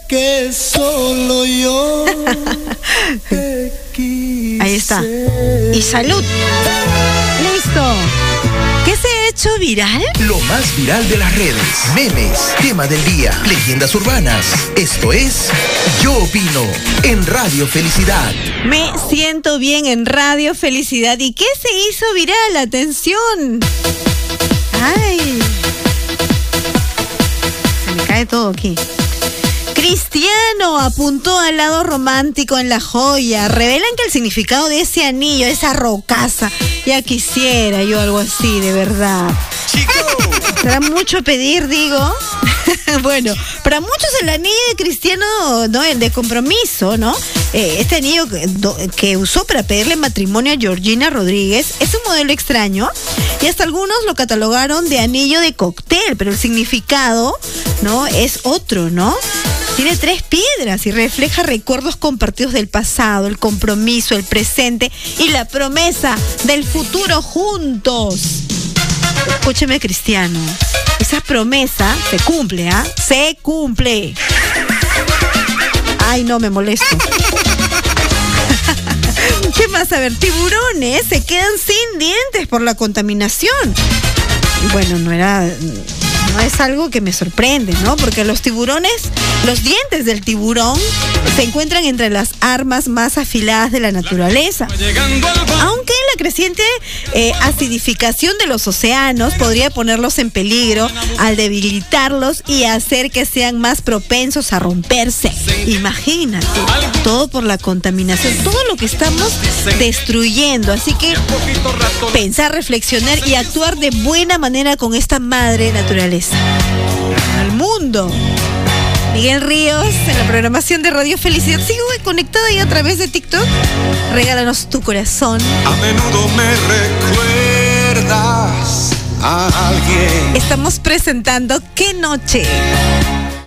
que solo yo te quise. Ahí está. Y salud. Listo. ¿Qué se ha hecho viral? Lo más viral de las redes, memes, tema del día, leyendas urbanas. Esto es Yo Opino en Radio Felicidad. Me siento bien en Radio Felicidad. ¿Y qué se hizo viral? Atención. Ay. Se me cae todo aquí. Cristiano apuntó al lado romántico en La Joya. Revelan que el significado de ese anillo, esa rocaza, ya quisiera yo algo así, de verdad. ¿Será mucho pedir, digo? Bueno, para muchos el anillo de Cristiano, ¿no? El de compromiso, ¿no? Este anillo que usó para pedirle matrimonio a Georgina Rodríguez es un modelo extraño y hasta algunos lo catalogaron de anillo de cóctel, pero el significado, ¿no? Es otro, ¿no? Tiene 3 piedras y refleja recuerdos compartidos del pasado, el compromiso, el presente y la promesa del futuro juntos. Escúcheme, Cristiano. Esa promesa se cumple, ¿ah? Se cumple. Ay, no, me molesto. ¿Qué más? A ver, tiburones se quedan sin dientes por la contaminación. Y bueno, no es algo que me sorprende, ¿no? Porque los tiburones, los dientes del tiburón se encuentran entre las armas más afiladas de la naturaleza. Aunque la creciente acidificación de los océanos podría ponerlos en peligro al debilitarlos y hacer que sean más propensos a romperse. Imagínate, todo por la contaminación, todo lo que estamos destruyendo. Así que pensar, reflexionar y actuar de buena manera con esta madre naturaleza. Al mundo. Miguel Ríos en la programación de Radio Felicidad. Sigo conectada ahí a través de TikTok. Regálanos tu corazón. A menudo me recuerdas a alguien. Estamos presentando ¿Qué noche?